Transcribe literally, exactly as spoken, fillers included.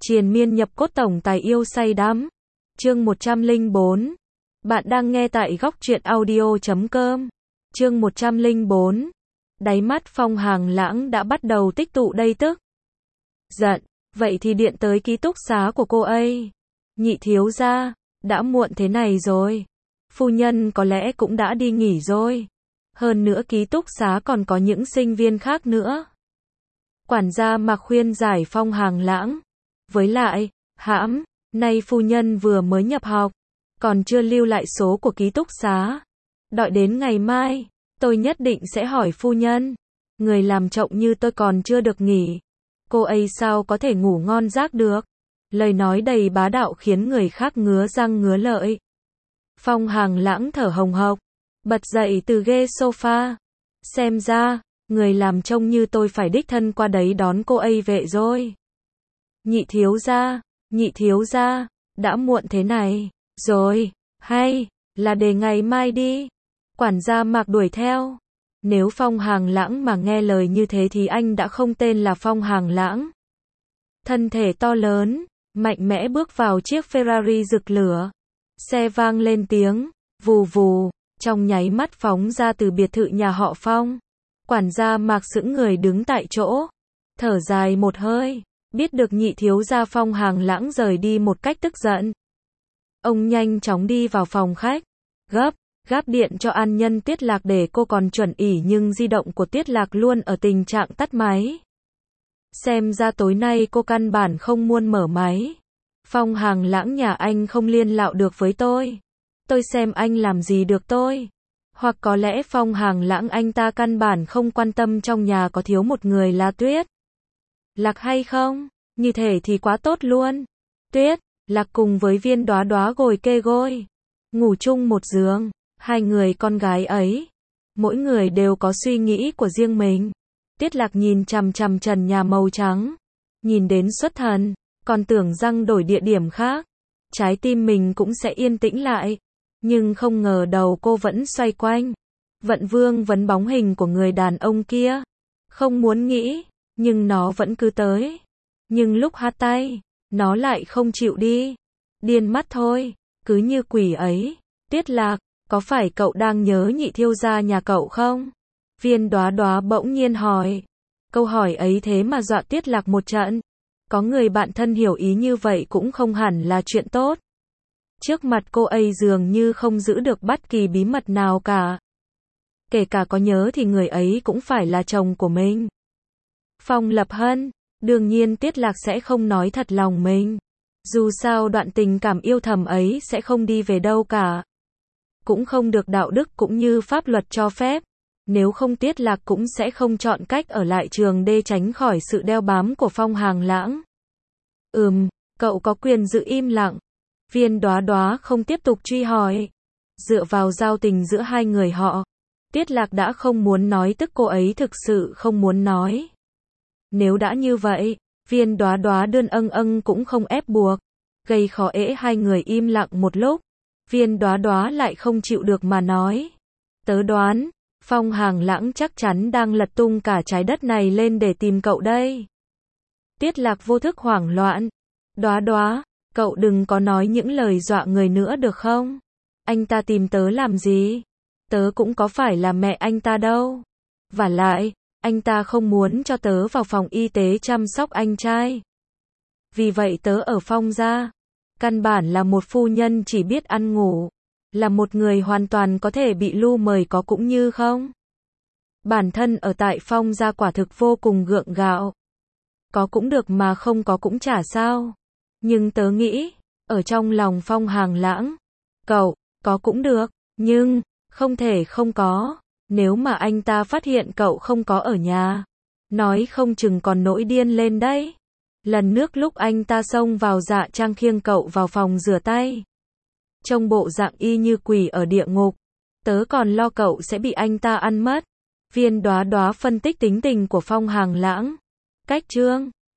Triền miên nhập cốt tổng tài yêu say đắm. Chương một trăm lẻ bốn. Bạn đang nghe tại góc truyện audio chấm com. Chương một trăm lẻ bốn. Đáy mắt Phong Hàng Lãng đã bắt đầu tích tụ đây tức. Giận, vậy thì điện tới ký túc xá của cô ấy. Nhị thiếu gia, đã muộn thế này rồi. Phu nhân có lẽ cũng đã đi nghỉ rồi. Hơn nữa ký túc xá còn có những sinh viên khác nữa. Quản gia Mạc khuyên giải Phong Hàng Lãng. Với lại, hãm, nay phu nhân vừa mới nhập học, còn chưa lưu lại số của ký túc xá. Đợi đến ngày mai, tôi nhất định sẽ hỏi phu nhân. Người làm trọng như tôi còn chưa được nghỉ. Cô ấy sao có thể ngủ ngon giấc được? Lời nói đầy bá đạo khiến người khác ngứa răng ngứa lợi. Phong Hàng Lãng thở hồng hộc, bật dậy từ ghế sofa. Xem ra, người làm trông như tôi phải đích thân qua đấy đón cô ấy về rồi. Nhị thiếu gia, nhị thiếu gia, đã muộn thế này, rồi, hay, là để ngày mai đi. Quản gia Mạc đuổi theo. Nếu Phong Hàng Lãng mà nghe lời như thế thì anh đã không tên là Phong Hàng Lãng. Thân thể to lớn, mạnh mẽ bước vào chiếc Ferrari rực lửa. Xe vang lên tiếng, vù vù, trong nháy mắt phóng ra từ biệt thự nhà họ Phong. Quản gia Mạc sững người đứng tại chỗ, thở dài một hơi, biết được nhị thiếu gia Phong Hàng Lãng rời đi một cách tức giận. Ông nhanh chóng đi vào phòng khách, gấp, gáp điện cho an nhân Tiết Lạc để cô còn chuẩn ỉ nhưng di động của Tiết Lạc luôn ở tình trạng tắt máy. Xem ra tối nay cô căn bản không muốn mở máy. Phong Hàng Lãng nhà anh không liên lạc được với tôi. Tôi xem anh làm gì được tôi. Hoặc có lẽ Phong Hàng Lãng anh ta căn bản không quan tâm trong nhà có thiếu một người là Tuyết Lạc hay không? Như thế thì quá tốt luôn. Tuyết Lạc cùng với Viên Đóa Đóa gồi kê gối, ngủ chung một giường. Hai người con gái ấy, mỗi người đều có suy nghĩ của riêng mình. Tiết Lạc nhìn chằm chằm trần nhà màu trắng, nhìn đến xuất thần, còn tưởng rằng đổi địa điểm khác, trái tim mình cũng sẽ yên tĩnh lại. Nhưng không ngờ đầu cô vẫn xoay quanh, vận vương vấn bóng hình của người đàn ông kia. Không muốn nghĩ, nhưng nó vẫn cứ tới. Nhưng lúc hát tay, nó lại không chịu đi. Điên mắt thôi, cứ như quỷ ấy. Tiết Lạc, có phải cậu đang nhớ nhị thiếu gia nhà cậu không? Viên Đóa Đóa bỗng nhiên hỏi. Câu hỏi ấy thế mà dọa Tiết Lạc một trận. Có người bạn thân hiểu ý như vậy cũng không hẳn là chuyện tốt. Trước mặt cô ấy dường như không giữ được bất kỳ bí mật nào cả. Kể cả có nhớ thì người ấy cũng phải là chồng của mình. Phong Lập Hân, đương nhiên Tiết Lạc sẽ không nói thật lòng mình. Dù sao đoạn tình cảm yêu thầm ấy sẽ không đi về đâu cả. Cũng không được đạo đức cũng như pháp luật cho phép. Nếu không Tiết Lạc cũng sẽ không chọn cách ở lại trường để tránh khỏi sự đeo bám của Phong Hàng Lãng. Ừm, cậu có quyền giữ im lặng. Viên Đóa Đóa không tiếp tục truy hỏi. Dựa vào giao tình giữa hai người họ, Tiết Lạc đã không muốn nói tức cô ấy thực sự không muốn nói. Nếu đã như vậy, Viên Đóa Đóa đơn âng âng cũng không ép buộc. Gây khó ễ hai người im lặng một lúc. Viên Đóa Đóa lại không chịu được mà nói. Tớ đoán, Phong Hàng Lãng chắc chắn đang lật tung cả trái đất này lên để tìm cậu đây. Tiết Lạc vô thức hoảng loạn. Đóa Đóa, cậu đừng có nói những lời dọa người nữa được không? Anh ta tìm tớ làm gì? Tớ cũng có phải là mẹ anh ta đâu. Vả lại, anh ta không muốn cho tớ vào phòng y tế chăm sóc anh trai. Vì vậy tớ ở Phong gia. Căn bản là một phu nhân chỉ biết ăn ngủ. Là một người hoàn toàn có thể bị lu mời có cũng như không. Bản thân ở tại Phong gia quả thực vô cùng gượng gạo. Có cũng được mà không có cũng chả sao. Nhưng tớ nghĩ, ở trong lòng Phong Hàng Lãng, cậu, có cũng được, nhưng, không thể không có. Nếu mà anh ta phát hiện cậu không có ở nhà, nói không chừng còn nổi điên lên đấy. Lần nước lúc anh ta xông vào dạ trang khiêng cậu vào phòng rửa tay, trông bộ dạng y như quỷ ở địa ngục, tớ còn lo cậu sẽ bị anh ta ăn mất. Viên Đóa Đóa phân tích tính tình của Phong Hàng Lãng. Cách chương